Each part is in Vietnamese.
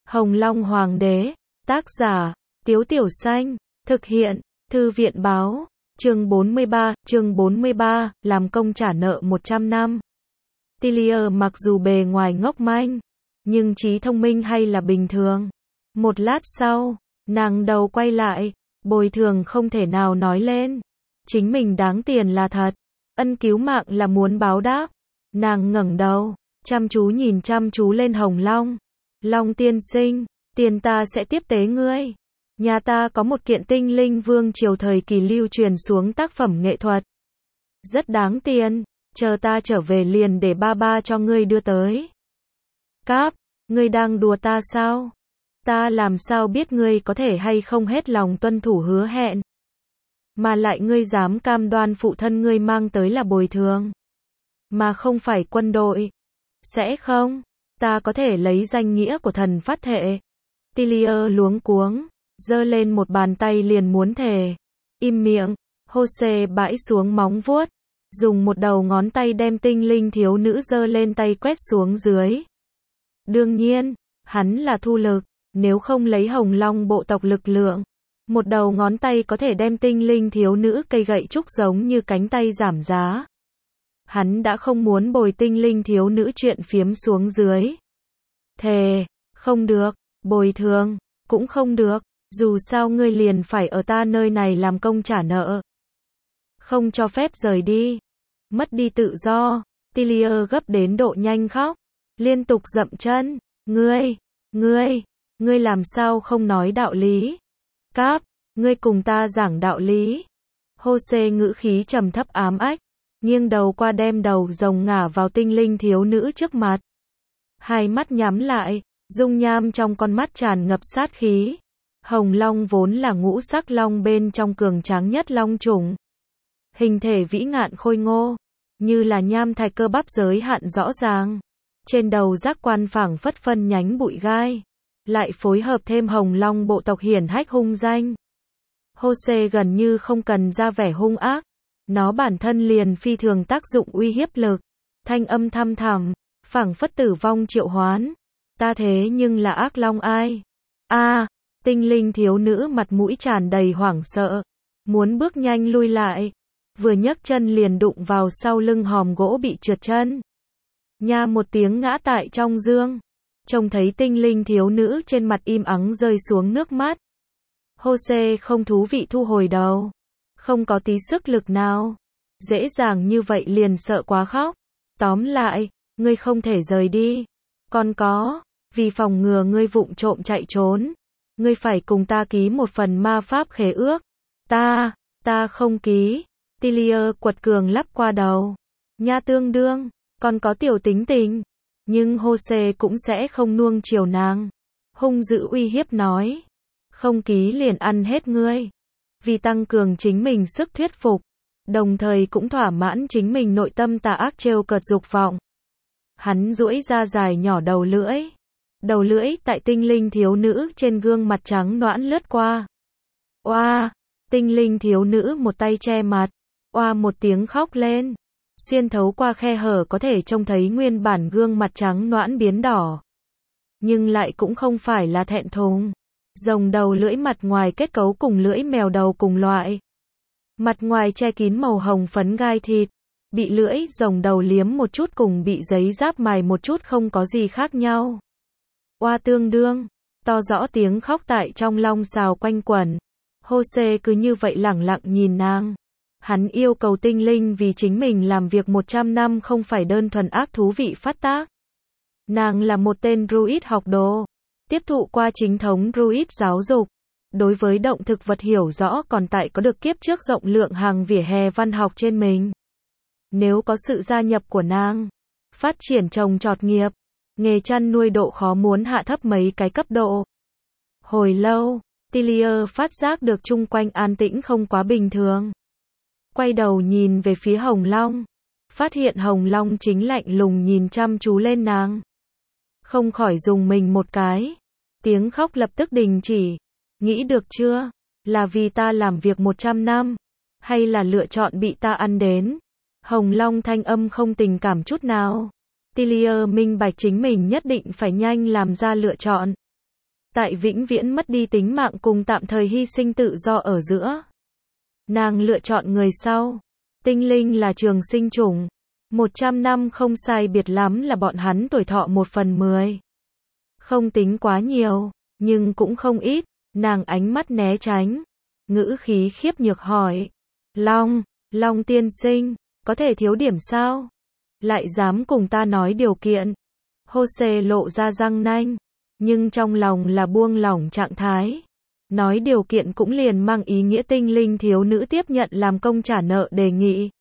Hồng Long Hoàng đế, tác giả, Tiếu Tiểu Xanh, thực hiện, Thư viện báo, chương 43, làm công trả nợ 100 năm. Tillier mặc dù bề ngoài ngốc manh, nhưng trí thông minh hay là bình thường. Một lát sau, nàng đầu quay lại, bồi thường không thể nào nói lên. Chính mình đáng tiền là thật, ân cứu mạng là muốn báo đáp. Nàng ngẩng đầu, chăm chú lên Hồng Long. Long tiên sinh, tiền ta sẽ tiếp tế ngươi. Nhà ta có một kiện tinh linh vương triều thời kỳ lưu truyền xuống tác phẩm nghệ thuật. Rất đáng tiền, chờ ta trở về liền để ba cho ngươi đưa tới. Cáp, ngươi đang đùa ta sao? Ta làm sao biết ngươi có thể hay không hết lòng tuân thủ hứa hẹn? Mà lại ngươi dám cam đoan phụ thân ngươi mang tới là bồi thường, mà không phải quân đội. Sẽ không, ta có thể lấy danh nghĩa của thần phát thệ. Tillier luống cuống, giơ lên một bàn tay liền muốn thề. Im miệng, Jose bãi xuống móng vuốt, dùng một đầu ngón tay đem tinh linh thiếu nữ giơ lên tay quét xuống dưới. Đương nhiên, hắn là thu lực, nếu không lấy Hồng Long bộ tộc lực lượng, một đầu ngón tay có thể đem tinh linh thiếu nữ cây gậy trúc giống như cánh tay giảm giá. Hắn đã không muốn bồi tinh linh thiếu nữ chuyện phiếm xuống dưới. Thề, không được, bồi thường, cũng không được, dù sao ngươi liền phải ở ta nơi này làm công trả nợ. Không cho phép rời đi, mất đi tự do. Tillier gấp đến độ nhanh khóc, liên tục dậm chân. Ngươi làm sao không nói đạo lý? Cáp, ngươi cùng ta giảng đạo lý. Jose ngữ khí trầm thấp ám ách, nghiêng đầu qua đem đầu rồng ngả vào tinh linh thiếu nữ trước mặt. Hai mắt nhắm lại, dung nham trong con mắt tràn ngập sát khí. Hồng Long vốn là ngũ sắc long bên trong cường tráng nhất long chủng. Hình thể vĩ ngạn khôi ngô, như là nham thạch, cơ bắp giới hạn rõ ràng. Trên đầu giác quan phảng phất phân nhánh bụi gai, lại phối hợp thêm Hồng Long bộ tộc hiển hách hung danh. Jose gần như không cần ra vẻ hung ác, nó bản thân liền phi thường tác dụng uy hiếp lực. Thanh âm thăm thẳm, phảng phất tử vong triệu hoán. Ta thế nhưng là ác long ai? Tinh linh thiếu nữ mặt mũi tràn đầy hoảng sợ, muốn bước nhanh lui lại, vừa nhấc chân liền đụng vào sau lưng hòm gỗ bị trượt chân. Nha một tiếng ngã tại trong dương. Trông thấy tinh linh thiếu nữ trên mặt im ắng rơi xuống nước mắt. Jose không thú vị thu hồi đầu, không có tí sức lực nào. Dễ dàng như vậy liền sợ quá khóc. Tóm lại, ngươi không thể rời đi. Còn có, vì phòng ngừa ngươi vụng trộm chạy trốn, ngươi phải cùng ta ký một phần ma pháp khế ước. Ta không ký. Tillier quật cường lắp qua đầu. Nha tương đương, còn có tiểu tính tình. Nhưng Jose cũng sẽ không nuông chiều nàng. Hung dữ uy hiếp nói. Không ký liền ăn hết ngươi. Vì tăng cường chính mình sức thuyết phục, đồng thời cũng thỏa mãn chính mình nội tâm tà ác trêu cợt dục vọng. Hắn duỗi ra dài nhỏ đầu lưỡi. Đầu lưỡi tại tinh linh thiếu nữ trên gương mặt trắng nõn lướt qua. Oa, tinh linh thiếu nữ một tay che mặt, oa một tiếng khóc lên. Xuyên thấu qua khe hở có thể trông thấy nguyên bản gương mặt trắng nõn biến đỏ. Nhưng lại cũng không phải là thẹn thùng. Rồng đầu lưỡi mặt ngoài kết cấu cùng lưỡi mèo đầu cùng loại. Mặt ngoài che kín màu hồng phấn gai thịt. Bị lưỡi rồng đầu liếm một chút cùng bị giấy giáp mài một chút không có gì khác nhau. Oa tương đương, to rõ tiếng khóc tại trong long xào quanh quẩn. Jose cứ như vậy lẳng lặng nhìn nàng. Hắn yêu cầu tinh linh vì chính mình làm việc 100 năm không phải đơn thuần ác thú vị phát tác. Nàng là một tên druid học đồ, tiếp thụ qua chính thống druid giáo dục. Đối với động thực vật hiểu rõ còn tại có được kiếp trước rộng lượng hàng vỉa hè văn học trên mình. Nếu có sự gia nhập của nàng, phát triển trồng trọt nghiệp, nghề chăn nuôi độ khó muốn hạ thấp mấy cái cấp độ. Hồi lâu, Tillier phát giác được chung quanh an tĩnh không quá bình thường. Quay đầu nhìn về phía Hồng Long, phát hiện Hồng Long chính lạnh lùng nhìn chăm chú lên nàng. Không khỏi dùng mình một cái. Tiếng khóc lập tức đình chỉ. Nghĩ được chưa? Là vì ta làm việc 100 năm, hay là lựa chọn bị ta ăn đến? Hồng Long thanh âm không tình cảm chút nào. Tillier minh bạch chính mình nhất định phải nhanh làm ra lựa chọn. Tại vĩnh viễn mất đi tính mạng cùng tạm thời hy sinh tự do ở giữa. Nàng lựa chọn người sau. Tinh linh là trường sinh chủng. 100 năm không sai biệt lắm là bọn hắn tuổi thọ 1/10. Không tính quá nhiều, nhưng cũng không ít. Nàng ánh mắt né tránh. Ngữ khí khiếp nhược hỏi. Long tiên sinh, có thể thiếu điểm sao? Lại dám cùng ta nói điều kiện. Jose lộ ra răng nanh, nhưng trong lòng là buông lỏng trạng thái. Nói điều kiện cũng liền mang ý nghĩa tinh linh thiếu nữ tiếp nhận làm công trả nợ đề nghị.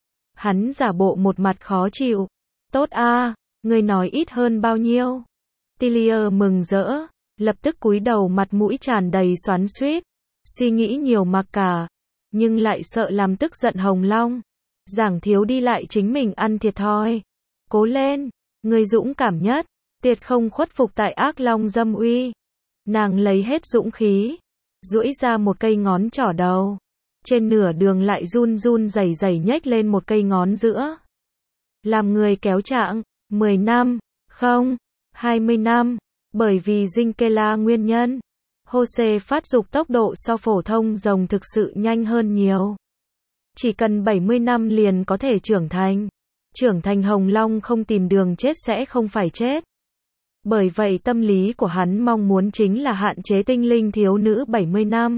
Hắn giả bộ một mặt khó chịu. Tốt a, ngươi nói ít hơn bao nhiêu? Tillier mừng rỡ, lập tức cúi đầu mặt mũi tràn đầy xoắn xuýt, suy nghĩ nhiều mặc cả, nhưng lại sợ làm tức giận Hồng Long. Giảng thiếu đi lại chính mình ăn thiệt thòi. Cố lên, ngươi dũng cảm nhất, tuyệt không khuất phục tại ác long dâm uy. Nàng lấy hết dũng khí, duỗi ra một cây ngón trỏ đầu. Trên nửa đường lại run run rẩy rẩy nhếch lên một cây ngón giữa. Làm người kéo trạng, 10 năm, không, 20 năm, bởi vì Jinkela nguyên nhân. Jose phát dục tốc độ so phổ thông rồng thực sự nhanh hơn nhiều. Chỉ cần 70 năm liền có thể trưởng thành. Trưởng thành Hồng Long không tìm đường chết sẽ không phải chết. Bởi vậy tâm lý của hắn mong muốn chính là hạn chế tinh linh thiếu nữ 70 năm.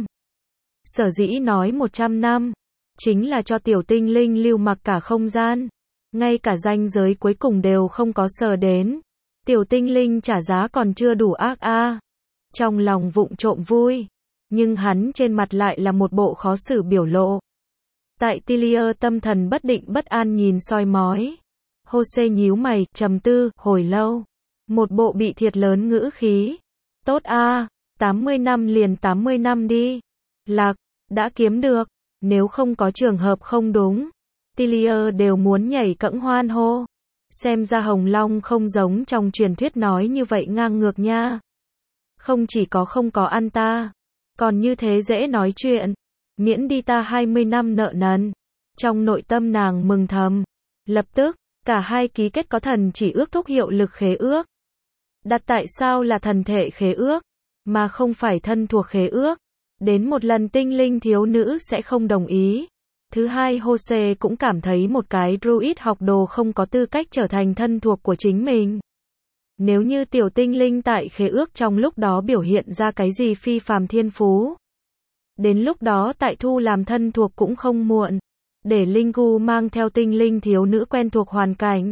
Sở dĩ nói 100 năm, chính là cho tiểu tinh linh lưu mặc cả không gian. Ngay cả ranh giới cuối cùng đều không có sờ đến. Tiểu tinh linh trả giá còn chưa đủ ác a. Trong lòng vụng trộm vui, nhưng hắn trên mặt lại là một bộ khó xử biểu lộ. Tại Tillier tâm thần bất định bất an nhìn soi mói. Jose nhíu mày, trầm tư, hồi lâu. Một bộ bị thiệt lớn ngữ khí. Tốt a, 80 năm liền 80 năm đi. Lạc, đã kiếm được. Nếu không có trường hợp không đúng, Tillier đều muốn nhảy cẫng hoan hô. Xem ra Hồng Long không giống trong truyền thuyết nói như vậy ngang ngược nha. Không chỉ có không có ăn ta, còn như thế dễ nói chuyện. Miễn đi ta 20 năm nợ nần. Trong nội tâm nàng mừng thầm. Lập tức, cả hai ký kết có thần chỉ ước thúc hiệu lực khế ước. Đặt tại sao là thần thể khế ước, mà không phải thân thuộc khế ước. Đến một lần tinh linh thiếu nữ sẽ không đồng ý. Thứ hai, Jose cũng cảm thấy một cái druid học đồ không có tư cách trở thành thân thuộc của chính mình. Nếu như tiểu tinh linh tại khế ước trong lúc đó biểu hiện ra cái gì phi phàm thiên phú, đến lúc đó tại thu làm thân thuộc cũng không muộn. Để Lingu mang theo tinh linh thiếu nữ quen thuộc hoàn cảnh.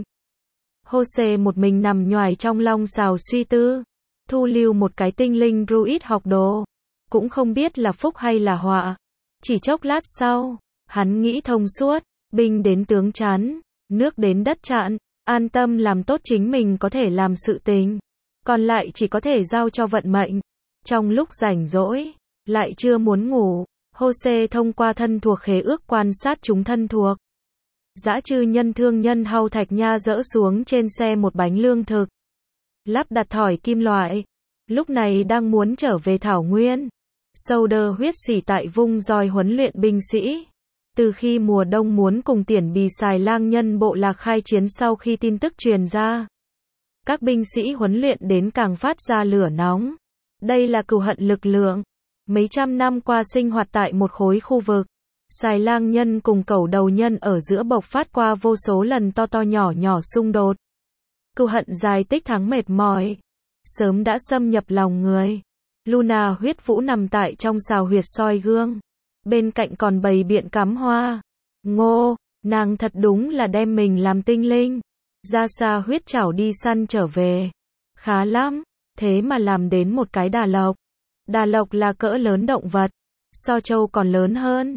Jose một mình nằm nhoài trong long xào suy tư. Thu lưu một cái tinh linh druid học đồ, cũng không biết là phúc hay là họa. Chỉ chốc lát sau, hắn nghĩ thông suốt. Binh đến tướng chắn, nước đến đất chặn. An tâm làm tốt chính mình có thể làm sự tình, còn lại chỉ có thể giao cho vận mệnh. Trong lúc rảnh rỗi, lại chưa muốn ngủ, Jose thông qua thân thuộc khế ước quan sát chúng thân thuộc. Dã trư nhân thương nhân Hau Thạch Nha dỡ xuống trên xe một bánh lương thực, lắp đặt thỏi kim loại. Lúc này đang muốn trở về Thảo Nguyên. Solder huyết sỉ tại vung roi huấn luyện binh sĩ. Từ khi mùa đông muốn cùng Tiền Bì Xài Lang nhân bộ lạc khai chiến sau khi tin tức truyền ra, các binh sĩ huấn luyện đến càng phát ra lửa nóng. Đây là cừu hận lực lượng. Mấy trăm năm qua sinh hoạt tại một khối khu vực, Xài Lang nhân cùng Cẩu Đầu nhân ở giữa bộc phát qua vô số lần to to nhỏ nhỏ xung đột. Cừu hận dài tích thắng mệt mỏi, sớm đã xâm nhập lòng người. Luna huyết vũ nằm tại trong xào huyệt soi gương. Bên cạnh còn bày biện cắm hoa. Ngô, nàng thật đúng là đem mình làm tinh linh. Ra xa huyết chảo đi săn trở về. Khá lắm, thế mà làm đến một cái đà lộc. Đà lộc là cỡ lớn động vật, so trâu còn lớn hơn.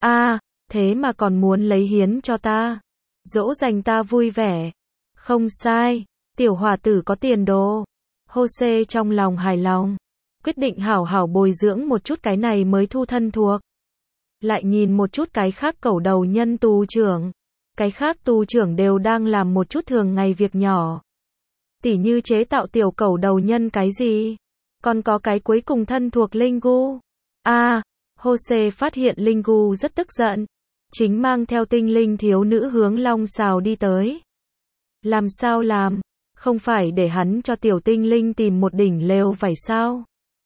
Thế mà còn muốn lấy hiến cho ta. Dỗ dành ta vui vẻ. Không sai, tiểu hòa tử có tiền đồ. Jose trong lòng hài lòng, quyết định hảo hảo bồi dưỡng một chút cái này mới thu thân thuộc. Lại nhìn một chút cái khác Cẩu Đầu nhân tù trưởng. Cái khác tù trưởng đều đang làm một chút thường ngày việc nhỏ. Tỉ như chế tạo tiểu Cẩu Đầu nhân cái gì. Còn có cái cuối cùng thân thuộc Lingu. Jose phát hiện Lingu rất tức giận. Chính mang theo tinh linh thiếu nữ hướng long xào đi tới. Làm sao làm? Không phải để hắn cho tiểu tinh linh tìm một đỉnh lều vải sao?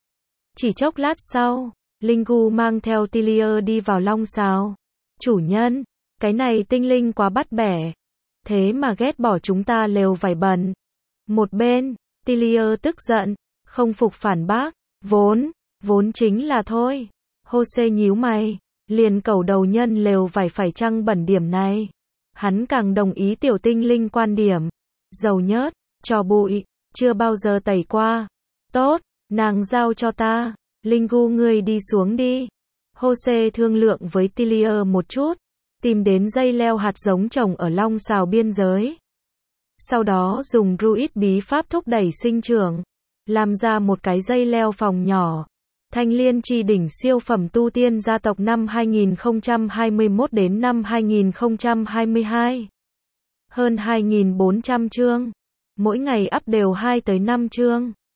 Chỉ chốc lát sau, Linh Gu mang theo Tillier đi vào long sào. Chủ nhân, cái này tinh linh quá bắt bẻ. Thế mà ghét bỏ chúng ta lều vải bẩn. Một bên, Tillier tức giận, không phục phản bác. Vốn chính là thôi. Jose nhíu mày, liền cẩu đầu nhân lều vải phải chăng bẩn điểm này. Hắn càng đồng ý tiểu tinh linh quan điểm. Dầu nhớt, trò bụi, chưa bao giờ tẩy qua. Tốt, nàng giao cho ta. Linh Gu ngươi đi xuống đi. Jose thương lượng với Tillier một chút, tìm đến dây leo hạt giống trồng ở long sào biên giới. Sau đó dùng druid bí pháp thúc đẩy sinh trưởng, làm ra một cái dây leo phòng nhỏ. Thanh liên chi đỉnh siêu phẩm tu tiên gia tộc năm 2021 đến năm 2022. Hơn 2.400 chương. Mỗi ngày up đều 2 tới 5 chương.